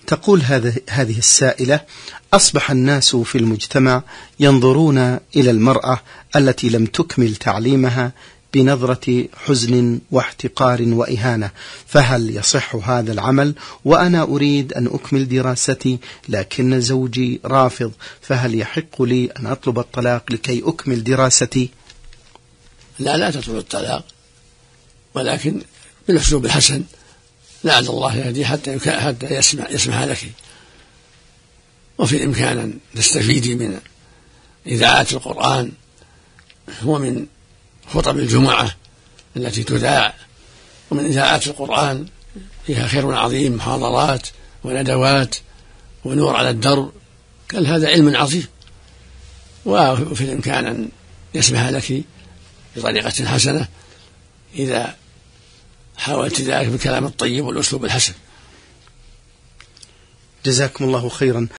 تقول هذه السائلة: أصبح الناس في المجتمع ينظرون إلى المرأة التي لم تكمل تعليمها بنظرة حزن واحتقار وإهانة، فهل يصح هذا العمل؟ وأنا أريد أن أكمل دراستي لكن زوجي رافض، فهل يحق لي أن أطلب الطلاق لكي أكمل دراستي؟ لا تطلب الطلاق، ولكن بالأسلوب الحسن، لعل الله يهدي حتى يسمح لك. وفي الإمكان أن تستفيدي من إذاعة القرآن ومن خطب الجمعة التي تذاع، ومن إذاعة القرآن فيها خير عظيم، محاضرات وندوات ونور على الدرب، قال هذا علم عظيم. وفي الإمكان أن يسمح لك بطريقة حسنة إذا حاولت ذلك بالكلام الطيب والأسلوب الحسن. جزاكم الله خيرا.